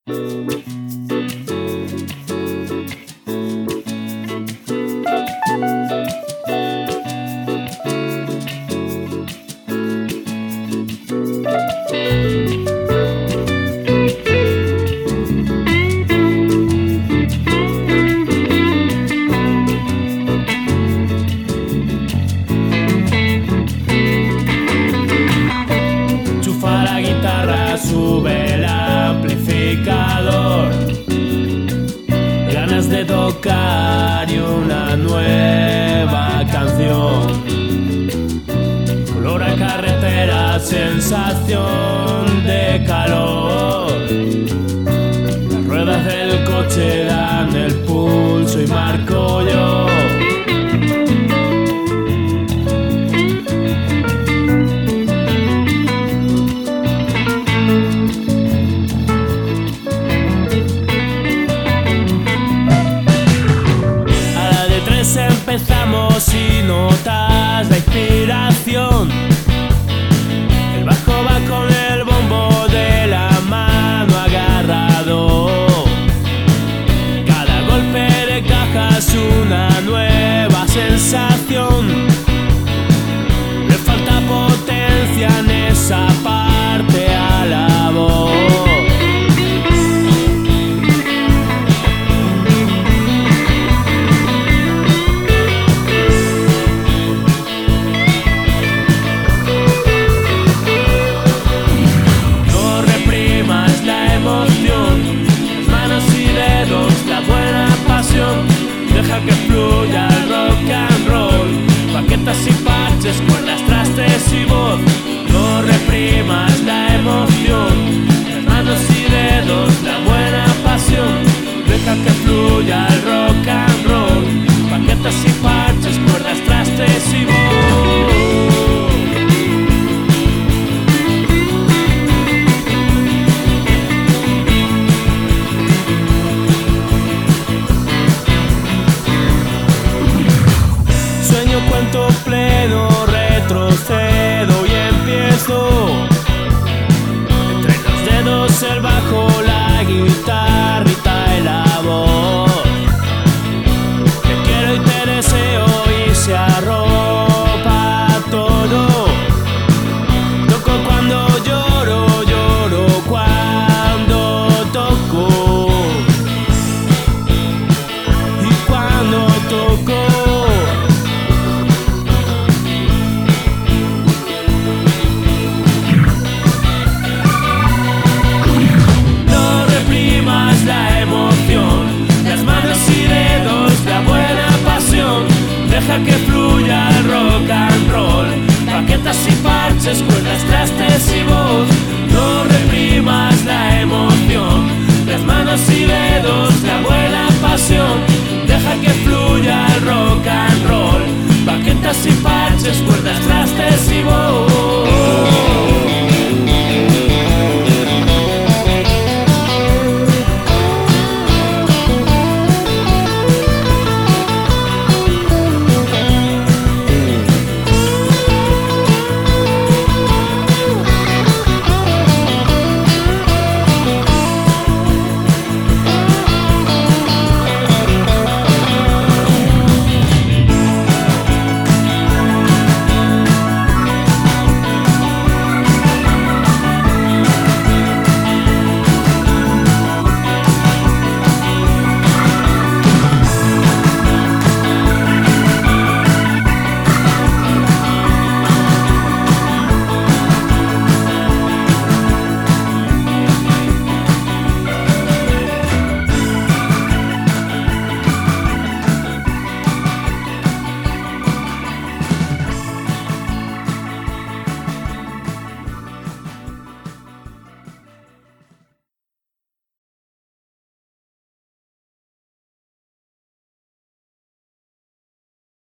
Chufa la guitarra, sube el amplificador. Ganas de tocar y una nueva canción. Olor a carretera, sensación de calor. Las ruedas del coche dan el pulso y marco yo. Empezamos y notas la inspiración. El bajo va con el bombo de la mano agarrado. Cada golpe de caja es una nueva sensación. Le falta potencia en esa parte a la voz. Deja que fluya el rock and roll. Baquetas y parches, cuerdas, trastes y voz. No reprimas la emoción. Las manos y dedos, la buena pasión. Deja que fluya el rock and roll. Baquetas y parches, cuerdas, trastes y voz. Cuento pleno, retrocedo y empiezo. Entre los dedos el bajo, la guitarrita y la voz. Te quiero y te deseo y se arropa todo. Toco cuando lloro, lloro cuando toco. Y cuando toco deja que